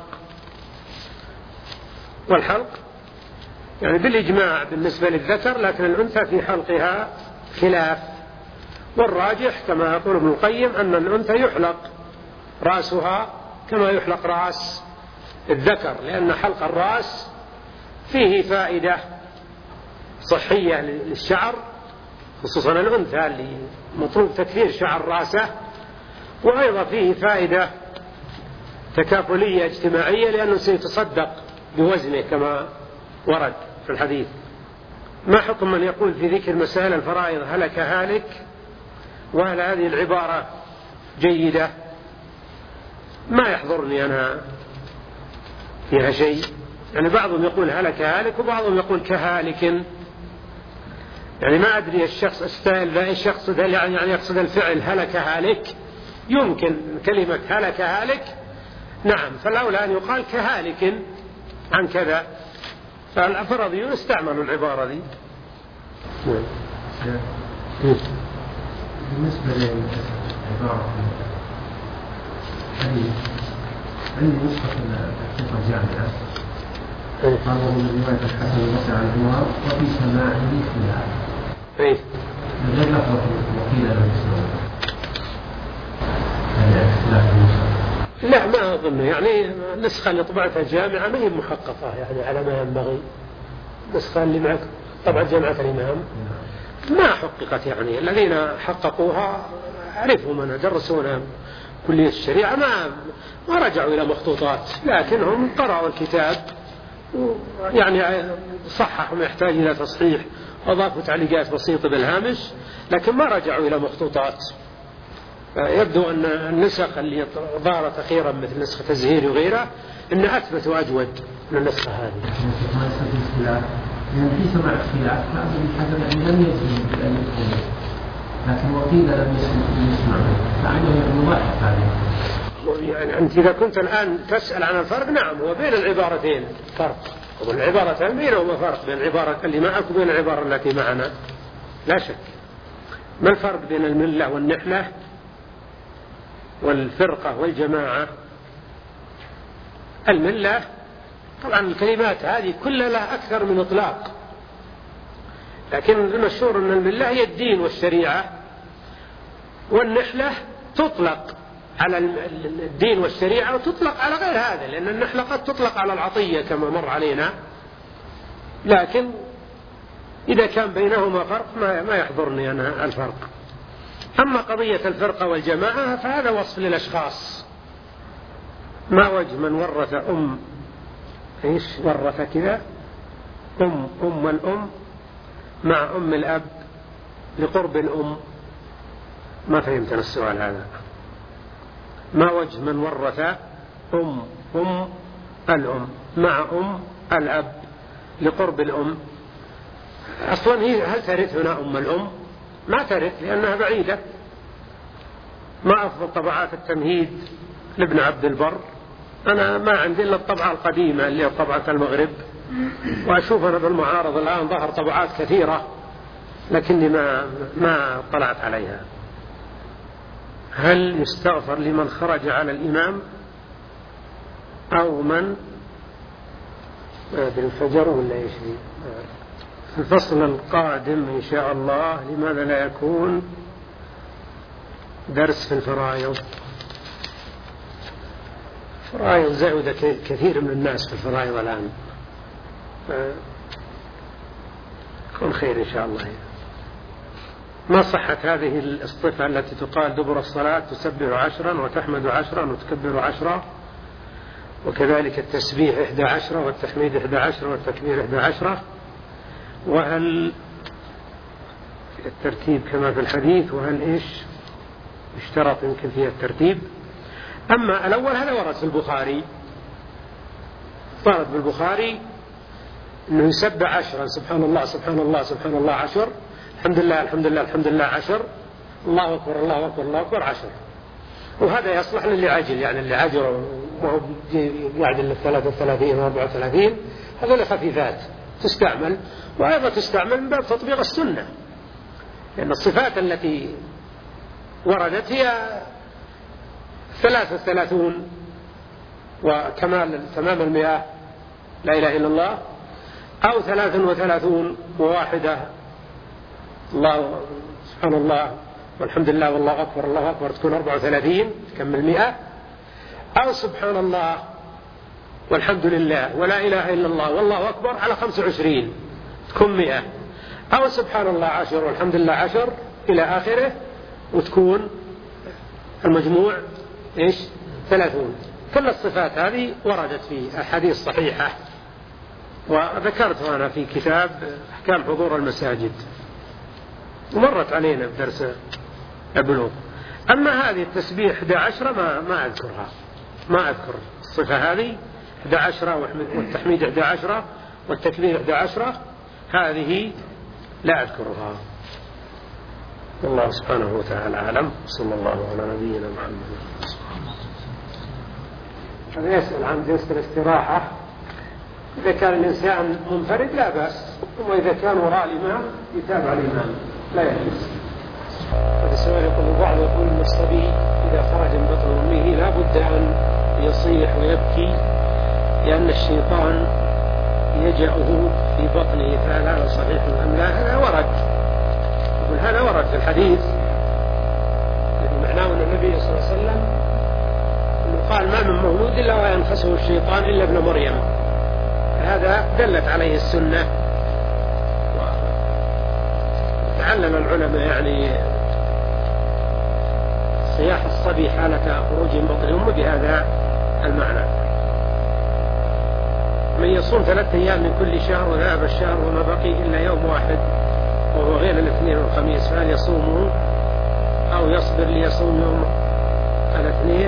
والحلق يعني بالإجماع بالنسبة للذكر، لكن الأنثى في حلقها خلاف، والراجح كما يقول ابن القيم أن الأنثى يحلق رأسها كما يحلق رأس الذكر، لأن حلق الرأس فيه فائدة صحية للشعر، خصوصا الأنثى اللي مطلوب تكثير شعر رأسه، وأيضا فيه فائدة تكافلية اجتماعية لأنه سيتصدق بوزنه كما ورد في الحديث. ما حكم من يقول في ذكر مسائل الفرائض هلك هالك؟ وهل هذه العبارة جيدة؟ ما يحضرني أنا فيها شيء، يعني بعضهم يقول هلك هالك وبعضهم يقول كهالك، يعني ما أدري الشخص استاهل ذا الشخص ذا يعني يقصد الفعل هلك هالك. يمكن كلمة هلك هالك نعم، فالأولى أن يقال كهالك عن كذا، فالأفرضيون استعملوا العبارة دي. بالنسبة للعبارة الحديث عندي نسخة التحقيق الجامعة قالوا من رواية الحسن البصري عن عمر وفي سماعه خلاف. إيه. من غير لفظة وقيل له بسماعه. هذا اختلاف النسخة. لا ما أظن، يعني النسخة اللي طبعتها الجامعة ما هي محققة يعني على ما ينبغي. النسخة اللي معك طبعا جامعة الإمام ما حققت، يعني الذين حققوها عرفوا من درسونا كلية الشريعة ما ما رجعوا إلى مخطوطات، لكنهم قرأوا الكتاب يعني صححوا ما يحتاج إلى تصحيح، أضافوا تعليقات بسيطة بالهامش، لكن ما رجعوا إلى مخطوطات. يبدو أن النسخ اللي ظهرت أخيرا مثل نسخة الزهيري وغيرها أن أثبت وأجود من النسخة هذه. يعني في سماع الخلاف فأبو الحسن لم يسمع بأن يكون، لكن وقيل لم يسمع فعنده المضاحف هذه. يعني أنت إذا كنت الآن تسأل عن الفرق، نعم هو بين العبارتين فرق، والعبارتين بينهما فرق، بين العبارة اللي معك وبين العبارة التي معنا لا شك. ما الفرق بين الملة والنحلة والفرقة والجماعة؟ الملة طبعا الكلمات هذه كلها لها أكثر من إطلاق، لكن المشهور أن الملة هي الدين والشريعة، والنحلة تطلق على الدين والشريعة وتطلق على غير هذا، لأن النحلة قد تطلق على العطية كما مر علينا، لكن إذا كان بينهما فرق ما يحضرني أنا الفرق. أما قضية الفرقة والجماعة فهذا وصف للأشخاص. ما وجه من ورث أم إيش ورث كذا أم أم الأم مع أم الأب لقرب الأم؟ ما فهمت أنا السؤال هذا. ما وجه من ورث أم أم الأم مع أم الأب لقرب الأم؟ أصلا هي هل ترث هنا أم الأم؟ ما ترث لأنها بعيدة. ما أفضل طبعات التمهيد لابن عبد البر؟ أنا ما عندي إلا الطبعة القديمة اللي هي طبعة المغرب، وأشوف أنا بالمعارض الآن ظهر طبعات كثيرة لكني ما ما طلعت عليها. هل يستغفر لمن خرج على الإمام أو من بالفجر ولا إيش؟ في الفصل القادم إن شاء الله لماذا لا يكون درس في الفرائض؟ فرائض زعود كثير من الناس في الفرائض الآن، كن خير إن شاء الله. ما صحة هذه الصفة التي تقال دبر الصلاة تسبح عشرا وتحمد عشرا وتكبر عشرا، وكذلك التسبيح إحدى عشرة والتحميد إحدى عشرة والتكبير إحدى عشرة؟ وهل الترتيب كما في الحديث؟ وهل إيش اشترط يمكن فيها الترتيب؟ أما الأول هذا ورد في البخاري، ورد بالبخاري أنه يسبح عشرا، سبحان الله سبحان الله سبحان الله عشر، الحمد لله الحمد لله الحمد لله عشر، الله أكبر الله أكبر الله أكبر عشر. وهذا يصلح للي عجل، يعني اللي عجل ما هو قاعد إلا ثلاثة وثلاثين وأربعة وثلاثين، هذول خفيفات تستعمل، وأيضا تستعمل من باب تطبيق السنة، لأن الصفات التي وردت هي ثلاثة وثلاثون وكمال تمام المئة لا إله إلا الله، أو ثلاث وثلاثون وواحدة الله سبحان الله والحمد لله والله أكبر الله أكبر تكون أربعة وثلاثين تكمل مئة، أو سبحان الله والحمد لله ولا إله إلا الله والله أكبر على خمسة وعشرين تكون مئة، أو سبحان الله عشر والحمد لله عشر إلى آخره وتكون المجموع إيش ثلاثون. كل الصفات هذه وردت في أحاديث صحيحة، وذكرتها أنا في كتاب أحكام حضور المساجد ومرت علينا في درس البلوغ. أما هذه التسبيح إحدى عشرة ما, ما أذكرها، ما أذكر الصفة هذه إحدى عشرة، والتحميد إحدى عشرة، والتكبير إحدى عشرة، هذه لا أذكرها. والله سبحانه وتعالى أعلم. صلى الله على نبينا محمد. هذا يسأل عن جلسة الاستراحة، إذا كان الإنسان منفرد لا بأس، وإذا كان وراء الإمام يتابع الإمام لا يجوز. هذا السؤال يقول البعض يقول أن الصبي إذا خرج من بطن أمه لا بد أن يصيح ويبكي لأن الشيطان يجأه في بطنه، فهل هذا صحيح أم لا؟ هذا ورد، يقول هذا ورد في الحديث الذي معناه أن النبي صلى الله عليه وسلم قال ما من مولود إلا وينخسه الشيطان إلا ابن مريم، هذا دلت عليه السنة. وتعلم العلماء يعني صياح الصبي حالة خروج من بطن أمه بهذا المعنى. من يصوم ثلاثة أيام من كل شهر وذهب الشهر وما بقي إلا يوم واحد وهو غير الاثنين والخميس، فهل يصومه أو يصبر ليصوم يوم الاثنين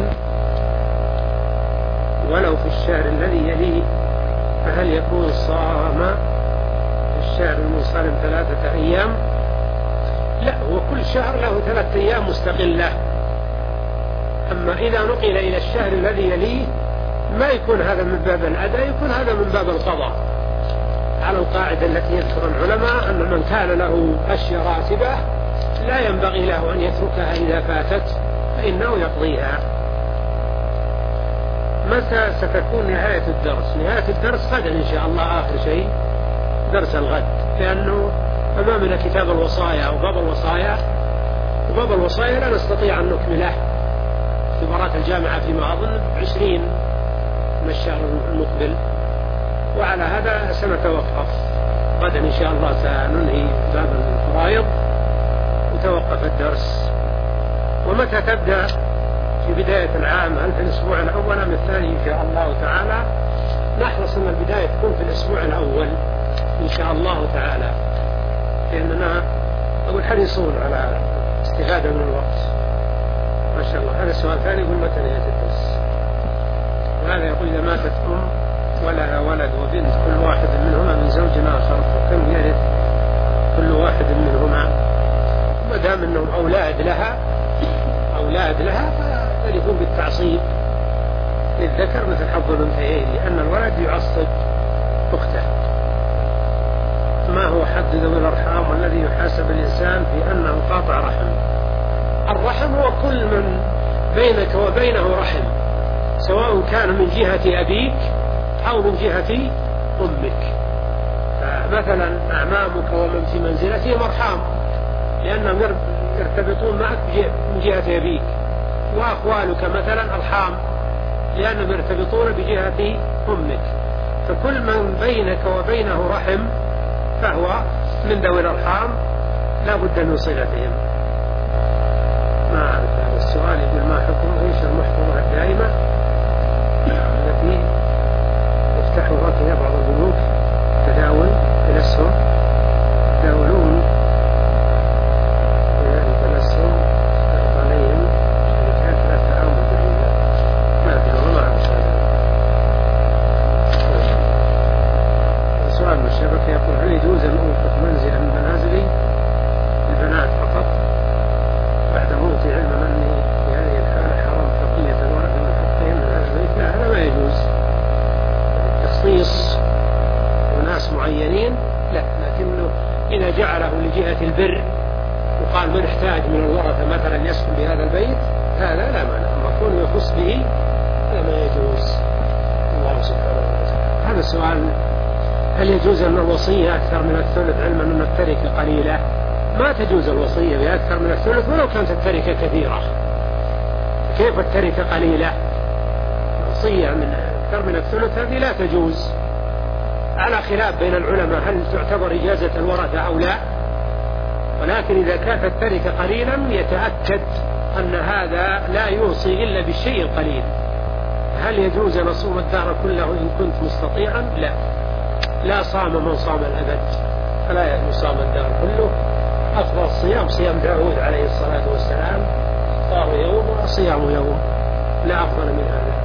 ولو في الشهر الذي يليه؟ فهل يكون صام في الشهر المنصرم ثلاثة أيام؟ لا، هو كل شهر له ثلاثة أيام مستقلة. أما إذا نقل إلى الشهر الذي يليه ما يكون هذا من باب الأداء، يكون هذا من باب القضاء، على القاعدة التي يذكر العلماء أن من كان له أشياء راتبة لا ينبغي له أن يتركها إذا فاتت فإنه يقضيها. متى ستكون نهاية الدرس؟ نهاية الدرس غدا إن شاء الله، آخر شيء درس الغد، لأنه أمامنا كتاب الوصايا وباب الوصايا، وباب الوصايا لا نستطيع أن نكمله، اختبارات الجامعة فيما أظن عشرين من الشهر المقبل، وعلى هذا سنتوقف غدا إن شاء الله، سننهي باب الفرائض وتوقف الدرس. ومتى تبدأ؟ في بداية العام، هل في الأسبوع الأول أم الثاني إن شاء الله تعالى؟ نحرص أن البداية تكون في الأسبوع الأول إن شاء الله تعالى، لأننا أقول حريصون على استفادة من الوقت ما شاء الله. هذا السؤال الثاني يقول متى نهاية الدرس؟ وهذا يقول إذا ماتت أم ولها ولد وبنت كل واحد منهما من زوج آخر فكم يرث كل واحد منهما؟ ما دام أنهم أولاد لها أولاد لها فيكون بالتعصيب للذكر مثل حظ الأنثيين، لأن الولد يعصب أخته. ما هو حد ذوي الأرحام والذي يحاسب الإنسان في أنه قاطع رحم؟ الرحم هو كل من بينك وبينه رحم، سواء كان من جهة أبيك أو من جهة أمك. فمثلا أعمامك ومن في منزلتهم أرحام لأنهم يرتبطون معك من جهة أبيك، وأخوالك مثلا أرحام لأنهم يرتبطون بجهة أمك. فكل من بينك وبينه رحم فهو من ذوي الأرحام لا بد من صلتهم. ما أعرف هذا السؤال يقول ما حكم ايش المحفظة الدائمة التي يفتحها فيها بعض البنوك تداول الأسهم، يتداولون بذلك الأسهم تحت عليهم شركات لا تعاون بالربا. ما أدري والله ما أعرف هذا. سؤال من الشبكة يقول هل يجوز أن أوقف منزلا من منازلي للبنات فقط بعد موتي، علما أني في هذه الحالة حرام تقية الورد من حقهم معينين لا، لكنه إذا جعله لجهة البر وقال من احتاج من الورثة مثلا يسكن بهذا البيت هذا لا مانع، أما كونه يخص به هذا ما يجوز. الله سبحانه وتعالى. هذا السؤال: هل يجوز أن الوصية أكثر من الثلث علما أن التركة قليلة؟ ما تجوز الوصية بأكثر من الثلث ولو كانت التركة كثيرة. كيف التركة قليلة؟ الوصية من أكثر من الثلث هذه لا تجوز، على خلاف بين العلماء هل تعتبر إجازة الورثة أو لا، ولكن إذا كانت التركة قليلا يتأكد أن هذا لا يوصي إلا بالشيء القليل. هل يجوز أن أصوم الدهر كله إن كنت مستطيعا؟ لا، لا صام من صام الأبد، فلا يصام الدهر كله. أفضل الصيام صيام داود عليه الصلاة والسلام، فطار يوم وصيام يوم، لا أفضل من هذا.